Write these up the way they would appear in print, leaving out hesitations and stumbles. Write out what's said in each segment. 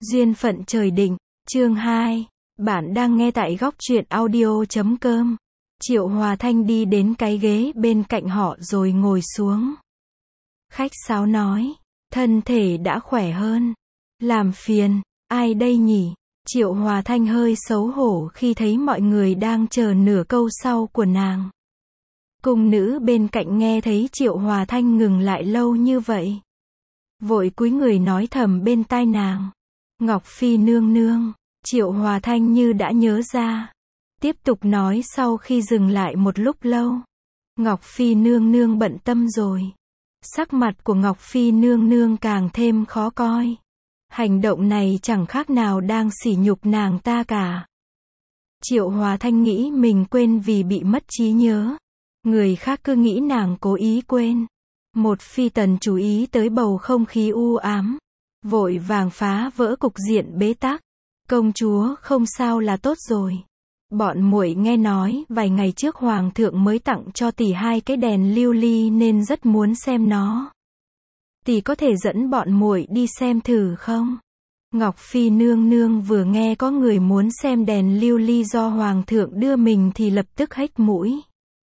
Duyên phận trời định, chương 2. Bạn đang nghe tại góc truyện audio.com. Triệu Hòa Thanh đi đến cái ghế bên cạnh họ rồi ngồi xuống. Khách sáo nói, thân thể đã khỏe hơn. Làm phiền, ai đây nhỉ? Triệu Hòa Thanh hơi xấu hổ khi thấy mọi người đang chờ nửa câu sau của nàng. Cung nữ bên cạnh nghe thấy Triệu Hòa Thanh ngừng lại lâu như vậy, vội cúi người nói thầm bên tai nàng. Ngọc Phi nương nương. Triệu Hòa Thanh như đã nhớ ra, tiếp tục nói sau khi dừng lại một lúc lâu. Ngọc Phi nương nương bận tâm rồi. Sắc mặt của Ngọc Phi nương nương càng thêm khó coi. Hành động này chẳng khác nào đang sỉ nhục nàng ta cả. Triệu Hòa Thanh nghĩ mình quên vì bị mất trí nhớ. Người khác cứ nghĩ nàng cố ý quên. Một phi tần chú ý tới bầu không khí u ám, vội vàng phá vỡ cục diện bế tắc. Công chúa không sao là tốt rồi. Bọn muội nghe nói vài ngày trước hoàng thượng mới tặng cho tỷ 2 cái đèn lưu ly nên rất muốn xem nó. Tỷ có thể dẫn bọn muội đi xem thử không? Ngọc Phi nương nương vừa nghe có người muốn xem đèn lưu ly do hoàng thượng đưa mình thì lập tức hếch mũi.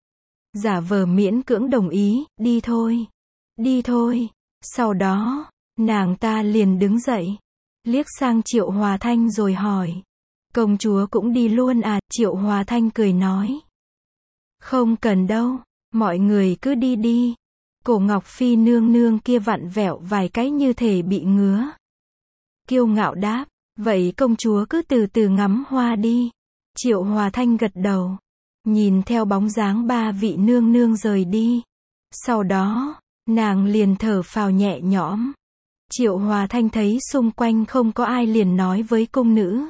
Giả vờ miễn cưỡng đồng ý, đi thôi. Đi thôi. Sau đó, nàng ta liền đứng dậy, liếc sang Triệu Hòa Thanh rồi hỏi. Công chúa cũng đi luôn à? Triệu Hòa Thanh cười nói. Không cần đâu, mọi người cứ đi đi. Cổ Ngọc Phi nương nương kia vặn vẹo vài cái như thể bị ngứa. Kiêu ngạo đáp, vậy công chúa cứ từ từ ngắm hoa đi. Triệu Hòa Thanh gật đầu, nhìn theo bóng dáng 3 vị nương nương rời đi. Sau đó, nàng liền thở phào nhẹ nhõm. Triệu Hòa Thanh thấy xung quanh không có ai liền nói với cung nữ.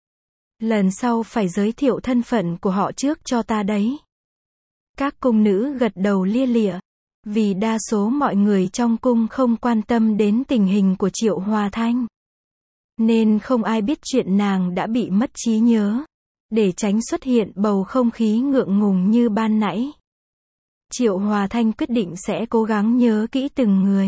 Lần sau phải giới thiệu thân phận của họ trước cho ta đấy. Các cung nữ gật đầu lia lịa. Vì đa số mọi người trong cung không quan tâm đến tình hình của Triệu Hòa Thanh, nên không ai biết chuyện nàng đã bị mất trí nhớ. Để tránh xuất hiện bầu không khí ngượng ngùng như ban nãy, Triệu Hòa Thanh quyết định sẽ cố gắng nhớ kỹ từng người.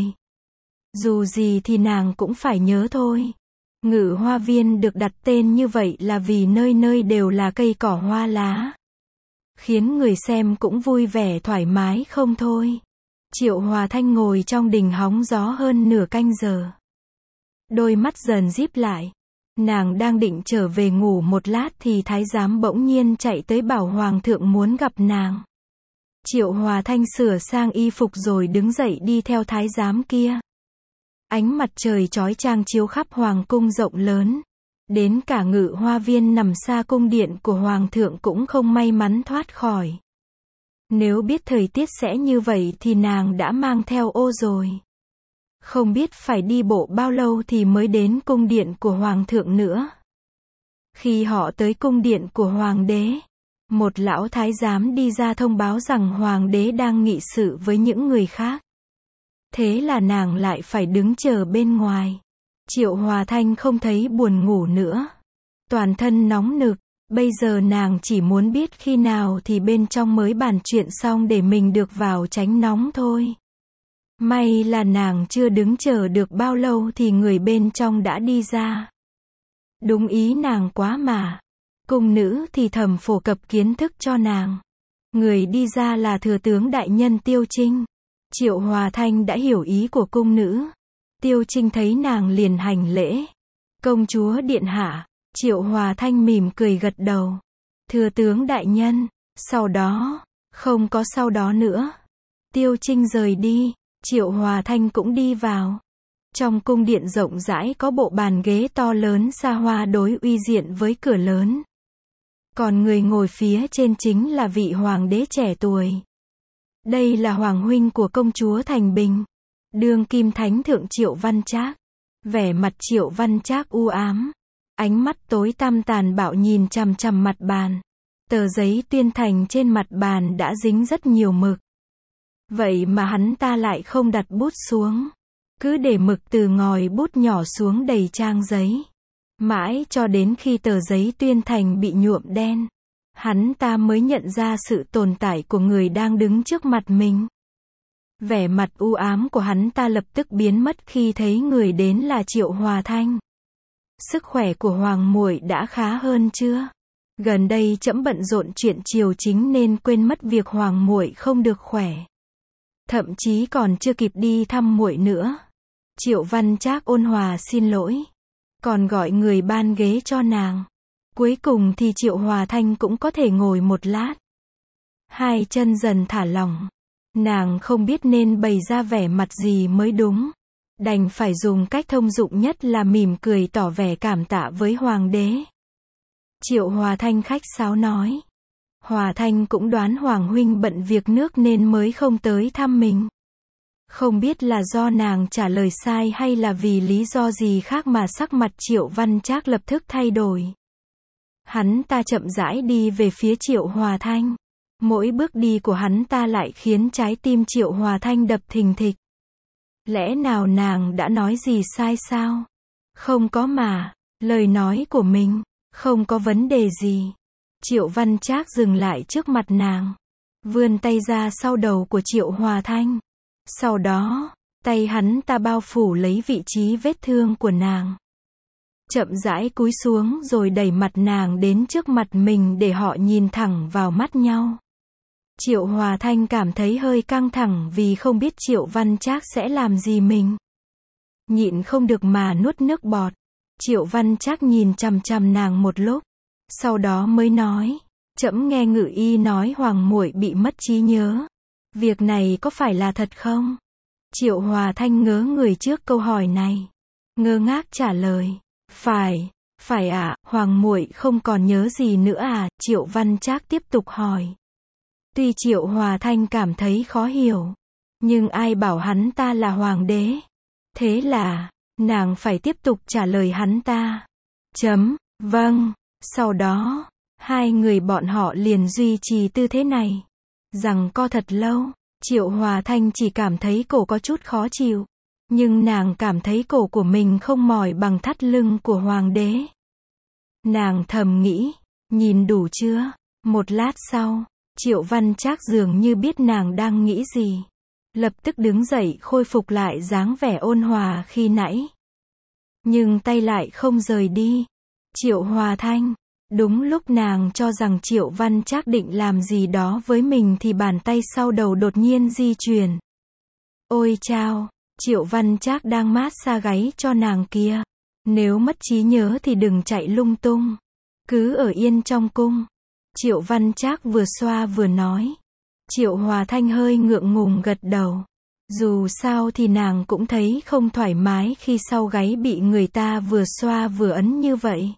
Dù gì thì nàng cũng phải nhớ thôi. Ngự Hoa Viên được đặt tên như vậy là vì nơi nơi đều là cây cỏ hoa lá, khiến người xem cũng vui vẻ thoải mái không thôi. Triệu Hòa Thanh ngồi trong đình hóng gió hơn nửa canh giờ. Đôi mắt dần díp lại. Nàng đang định trở về ngủ một lát thì thái giám bỗng nhiên chạy tới bảo hoàng thượng muốn gặp nàng. Triệu Hòa Thanh sửa sang y phục rồi đứng dậy đi theo thái giám kia. Ánh mặt trời chói chang chiếu khắp hoàng cung rộng lớn. Đến cả Ngự Hoa Viên nằm xa cung điện của hoàng thượng cũng không may mắn thoát khỏi. Nếu biết thời tiết sẽ như vậy thì nàng đã mang theo ô rồi. Không biết phải đi bộ bao lâu thì mới đến cung điện của hoàng thượng nữa. Khi họ tới cung điện của hoàng đế, một lão thái giám đi ra thông báo rằng hoàng đế đang nghị sự với những người khác. Thế là nàng lại phải đứng chờ bên ngoài. Triệu Hòa Thanh không thấy buồn ngủ nữa. Toàn thân nóng nực, bây giờ nàng chỉ muốn biết khi nào thì bên trong mới bàn chuyện xong để mình được vào tránh nóng thôi. May là nàng chưa đứng chờ được bao lâu thì người bên trong đã đi ra. Đúng ý nàng quá mà. Cung nữ thì thầm phổ cập kiến thức cho nàng. Người đi ra là thừa tướng đại nhân Tiêu Trinh. Triệu Hòa Thanh đã hiểu ý của cung nữ. Tiêu Trinh thấy nàng liền hành lễ. Công chúa điện hạ. Triệu Hòa Thanh mỉm cười gật đầu. Thừa tướng đại nhân. Sau đó, không có sau đó nữa. Tiêu Trinh rời đi. Triệu Hòa Thanh cũng đi vào. Trong cung điện rộng rãi có bộ bàn ghế to lớn xa hoa đối uy diện với cửa lớn. Còn người ngồi phía trên chính là vị hoàng đế trẻ tuổi. Đây là hoàng huynh của công chúa Thành Bình, đương kim thánh thượng Triệu Văn Trác. Vẻ mặt Triệu Văn Trác u ám, ánh mắt tối tăm tàn bạo nhìn chằm chằm mặt bàn. Tờ giấy tuyên thành trên mặt bàn đã dính rất nhiều mực. Vậy mà hắn ta lại không đặt bút xuống, cứ để mực từ ngòi bút nhỏ xuống đầy trang giấy. Mãi cho đến khi tờ giấy tuyên thành bị nhuộm đen, hắn ta mới nhận ra sự tồn tại của người đang đứng trước mặt mình. Vẻ mặt u ám của hắn ta lập tức biến mất khi thấy người đến là Triệu Hòa Thanh. sức khỏe của Hoàng muội đã khá hơn chưa? Gần đây trẫm bận rộn chuyện triều chính nên quên mất việc Hoàng muội không được khỏe. Thậm chí còn chưa kịp đi thăm muội nữa. Triệu Văn Trác ôn hòa xin lỗi, còn gọi người ban ghế cho nàng. Cuối cùng thì Triệu Hòa Thanh cũng có thể ngồi một lát. Hai chân dần thả lỏng. Nàng không biết nên bày ra vẻ mặt gì mới đúng. Đành phải dùng cách thông dụng nhất là mỉm cười tỏ vẻ cảm tạ với Hoàng đế. Triệu Hòa Thanh khách sáo nói. Hòa Thanh cũng đoán Hoàng huynh bận việc nước nên mới không tới thăm mình. Không biết là do nàng trả lời sai hay là vì lý do gì khác mà sắc mặt Triệu Văn Trác lập tức thay đổi. Hắn ta chậm rãi đi về phía Triệu Hòa Thanh. Mỗi bước đi của hắn ta lại khiến trái tim Triệu Hòa Thanh đập thình thịch. Lẽ nào nàng đã nói gì sai sao? Không có mà, lời nói của mình, không có vấn đề gì. Triệu Văn Trác dừng lại trước mặt nàng, vươn tay ra sau đầu của Triệu Hòa Thanh. Sau đó, tay hắn ta bao phủ lấy vị trí vết thương của nàng. Chậm rãi cúi xuống rồi đẩy mặt nàng đến trước mặt mình để họ nhìn thẳng vào mắt nhau. Triệu Hòa Thanh cảm thấy hơi căng thẳng vì không biết Triệu Văn Trác sẽ làm gì mình. Nhịn không được mà nuốt nước bọt. Triệu Văn Trác nhìn chằm chằm nàng một lúc, sau đó mới nói, trẫm nghe Ngự Y nói Hoàng muội bị mất trí nhớ. Việc này có phải là thật không? Triệu Hòa Thanh ngớ người trước câu hỏi này. Ngơ ngác trả lời, phải ạ, Hoàng muội không còn nhớ gì nữa à? Triệu Văn Trác tiếp tục hỏi. Tuy Triệu Hòa Thanh cảm thấy khó hiểu, nhưng ai bảo hắn ta là hoàng đế. Thế là, nàng phải tiếp tục trả lời hắn ta. Vâng. Sau đó, hai người bọn họ liền duy trì tư thế này. Rằng co thật lâu, Triệu Hòa Thanh chỉ cảm thấy cổ có chút khó chịu. Nhưng nàng cảm thấy cổ của mình không mỏi bằng thắt lưng của hoàng đế. Nàng thầm nghĩ, nhìn đủ chưa? Một lát sau, Triệu Văn Trác dường như biết nàng đang nghĩ gì. Lập tức đứng dậy khôi phục lại dáng vẻ ôn hòa khi nãy. Nhưng tay lại không rời đi. Triệu Hòa Thanh, đúng lúc nàng cho rằng Triệu Văn Trác định làm gì đó với mình thì bàn tay sau đầu đột nhiên di chuyển. Ôi chao, Triệu Văn Trác đang mát xa gáy cho nàng kia. Nếu mất trí nhớ thì đừng chạy lung tung. Cứ ở yên trong cung. Triệu Văn Trác vừa xoa vừa nói. Triệu Hòa Thanh hơi ngượng ngùng gật đầu. Dù sao thì nàng cũng thấy không thoải mái khi sau gáy bị người ta vừa xoa vừa ấn như vậy.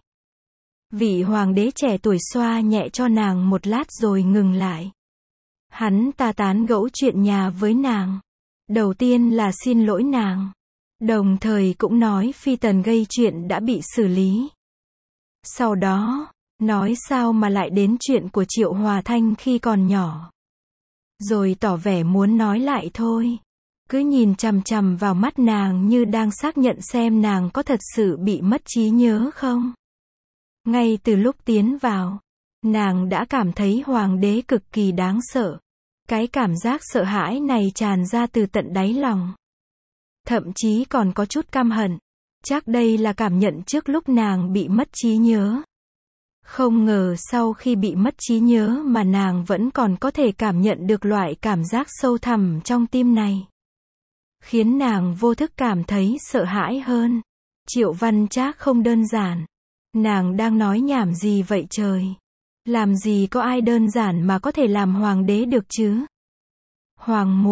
Vị hoàng đế trẻ tuổi xoa nhẹ cho nàng một lát rồi ngừng lại. Hắn ta tán gẫu chuyện nhà với nàng. Đầu tiên là xin lỗi nàng. Đồng thời cũng nói Phi Tần gây chuyện đã bị xử lý. Sau đó, nói sao mà lại đến chuyện của Triệu Hòa Thanh khi còn nhỏ. Rồi tỏ vẻ muốn nói lại thôi. Cứ nhìn chằm chằm vào mắt nàng như đang xác nhận xem nàng có thật sự bị mất trí nhớ không. Ngay từ lúc tiến vào, nàng đã cảm thấy hoàng đế cực kỳ đáng sợ. Cái cảm giác sợ hãi này tràn ra từ tận đáy lòng. Thậm chí còn có chút căm hận. Chắc đây là cảm nhận trước lúc nàng bị mất trí nhớ. Không ngờ sau khi bị mất trí nhớ mà nàng vẫn còn có thể cảm nhận được loại cảm giác sâu thẳm trong tim này. Khiến nàng vô thức cảm thấy sợ hãi hơn. Triệu Văn Trác không đơn giản. Nàng đang nói nhảm gì vậy trời? Làm gì có ai đơn giản mà có thể làm hoàng đế được chứ? Hoàng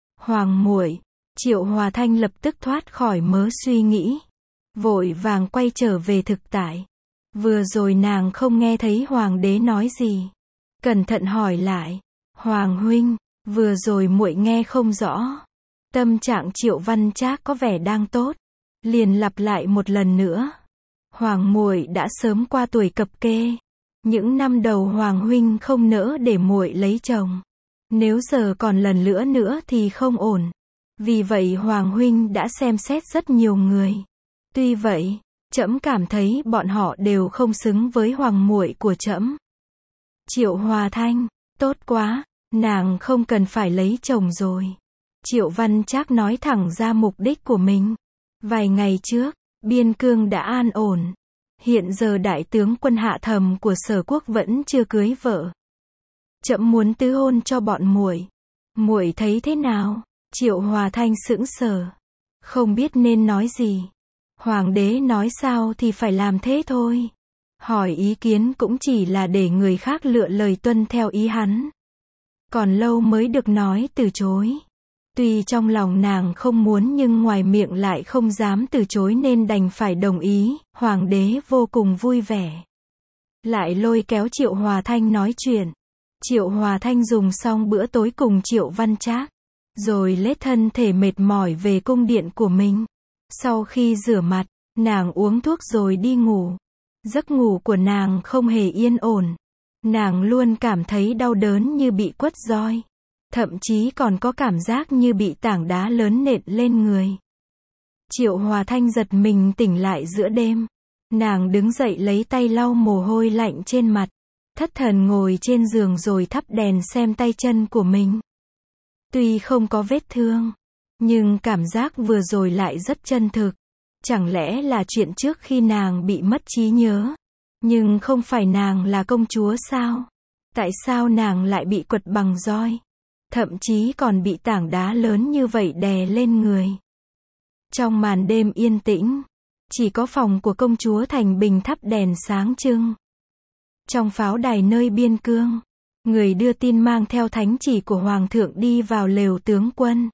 muội. Triệu Hòa Thanh lập tức thoát khỏi mớ suy nghĩ. Vội vàng quay trở về thực tại. Vừa rồi nàng không nghe thấy hoàng đế nói gì. Cẩn thận hỏi lại. Hoàng huynh, vừa rồi muội nghe không rõ. Tâm trạng Triệu Văn Trác có vẻ đang tốt. Liền lặp lại một lần nữa. Hoàng muội đã sớm qua tuổi cập kê. Những năm đầu hoàng huynh không nỡ để muội lấy chồng. Nếu giờ còn lần nữa thì không ổn. Vì vậy hoàng huynh đã xem xét rất nhiều người. Tuy vậy, trẫm cảm thấy bọn họ đều không xứng với hoàng muội của trẫm. Triệu Hòa Thanh, tốt quá, nàng không cần phải lấy chồng rồi. Triệu Văn Trác nói thẳng ra mục đích của mình. Vài ngày trước, biên cương đã an ổn. Hiện giờ đại tướng quân Hạ Thầm của Sở Quốc vẫn chưa cưới vợ. Trẫm muốn tứ hôn cho bọn muội. Muội thấy thế nào? Triệu Hòa Thanh sững sờ, không biết nên nói gì. Hoàng đế nói sao thì phải làm thế thôi. Hỏi ý kiến cũng chỉ là để người khác lựa lời tuân theo ý hắn. Còn lâu mới được nói từ chối. Tuy trong lòng nàng không muốn nhưng ngoài miệng lại không dám từ chối nên đành phải đồng ý. Hoàng đế vô cùng vui vẻ. Lại lôi kéo Triệu Hòa Thanh nói chuyện. Triệu Hòa Thanh dùng xong bữa tối cùng Triệu Văn Trác, rồi lết thân thể mệt mỏi về cung điện của mình. Sau khi rửa mặt, nàng uống thuốc rồi đi ngủ. Giấc ngủ của nàng không hề yên ổn. Nàng luôn cảm thấy đau đớn như bị quất roi. Thậm chí còn có cảm giác như bị tảng đá lớn nện lên người. Triệu Hòa Thanh giật mình tỉnh lại giữa đêm. Nàng đứng dậy lấy tay lau mồ hôi lạnh trên mặt. Thất thần ngồi trên giường rồi thắp đèn xem tay chân của mình. Tuy không có vết thương, nhưng cảm giác vừa rồi lại rất chân thực. Chẳng lẽ là chuyện trước khi nàng bị mất trí nhớ? Nhưng không phải nàng là công chúa sao? Tại sao nàng lại bị quật bằng roi? Thậm chí còn bị tảng đá lớn như vậy đè lên người. Trong màn đêm yên tĩnh, chỉ có phòng của công chúa Thành Bình thắp đèn sáng trưng. Trong pháo đài nơi biên cương, người đưa tin mang theo thánh chỉ của Hoàng thượng đi vào lều tướng quân.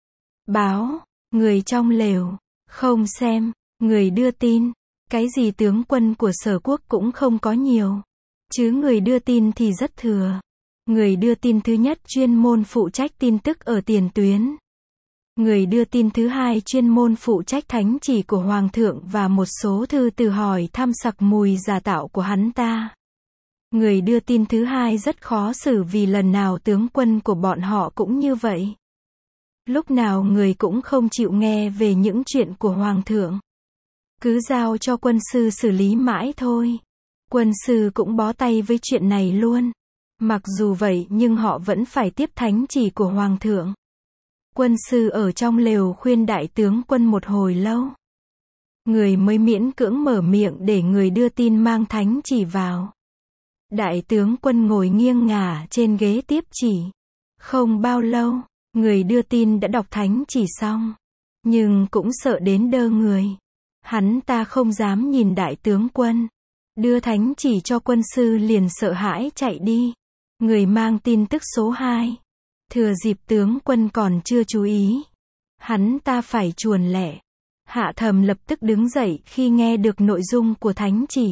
Báo, người trong lều, không xem, người đưa tin, cái gì tướng quân của Sở Quốc cũng không có nhiều. Chứ người đưa tin thì rất thừa. Người đưa tin thứ nhất chuyên môn phụ trách tin tức ở tiền tuyến. Người đưa tin thứ hai chuyên môn phụ trách thánh chỉ của Hoàng thượng và một số thư từ hỏi thăm sặc mùi giả tạo của hắn ta. Người đưa tin thứ hai rất khó xử vì lần nào tướng quân của bọn họ cũng như vậy. Lúc nào người cũng không chịu nghe về những chuyện của Hoàng thượng. Cứ giao cho quân sư xử lý mãi thôi. Quân sư cũng bó tay với chuyện này luôn. Mặc dù vậy nhưng họ vẫn phải tiếp thánh chỉ của Hoàng thượng. Quân sư ở trong lều khuyên đại tướng quân một hồi lâu. Người mới miễn cưỡng mở miệng để người đưa tin mang thánh chỉ vào. Đại tướng quân ngồi nghiêng ngả trên ghế tiếp chỉ. Không bao lâu, người đưa tin đã đọc thánh chỉ xong. Nhưng cũng sợ đến đơ người. Hắn ta không dám nhìn đại tướng quân. Đưa thánh chỉ cho quân sư liền sợ hãi chạy đi. Người mang tin tức số 2. Thừa dịp tướng quân còn chưa chú ý. Hắn ta phải chuồn lẻ. Hạ Thầm lập tức đứng dậy khi nghe được nội dung của thánh chỉ.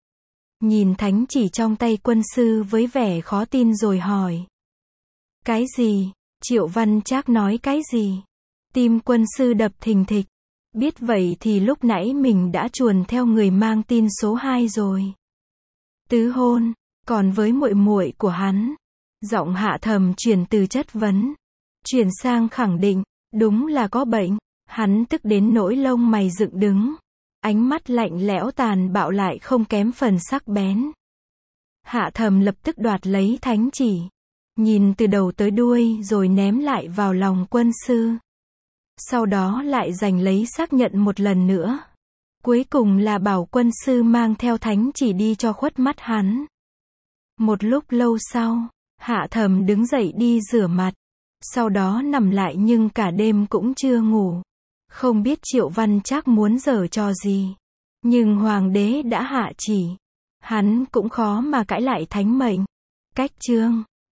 Nhìn thánh chỉ trong tay quân sư với vẻ khó tin rồi hỏi. Cái gì? Triệu Văn Trác nói cái gì? Tim quân sư đập thình thịch. Biết vậy thì lúc nãy mình đã chuồn theo người mang tin số 2 rồi. Tứ hôn, còn với muội muội của hắn. Giọng Hạ Thầm chuyển từ chất vấn, chuyển sang khẳng định, đúng là có bệnh. Hắn tức đến nỗi lông mày dựng đứng. Ánh mắt lạnh lẽo tàn bạo lại không kém phần sắc bén. Hạ Thầm lập tức đoạt lấy thánh chỉ. Nhìn từ đầu tới đuôi rồi ném lại vào lòng quân sư. Sau đó lại giành lấy xác nhận một lần nữa. Cuối cùng là bảo quân sư mang theo thánh chỉ đi cho khuất mắt hắn. Một lúc lâu sau, Hạ Thầm đứng dậy đi rửa mặt. Sau đó nằm lại nhưng cả đêm cũng chưa ngủ. Không biết Triệu Văn Trác muốn giở trò gì. Nhưng Hoàng đế đã hạ chỉ. Hắn cũng khó mà cãi lại thánh mệnh. Cách chương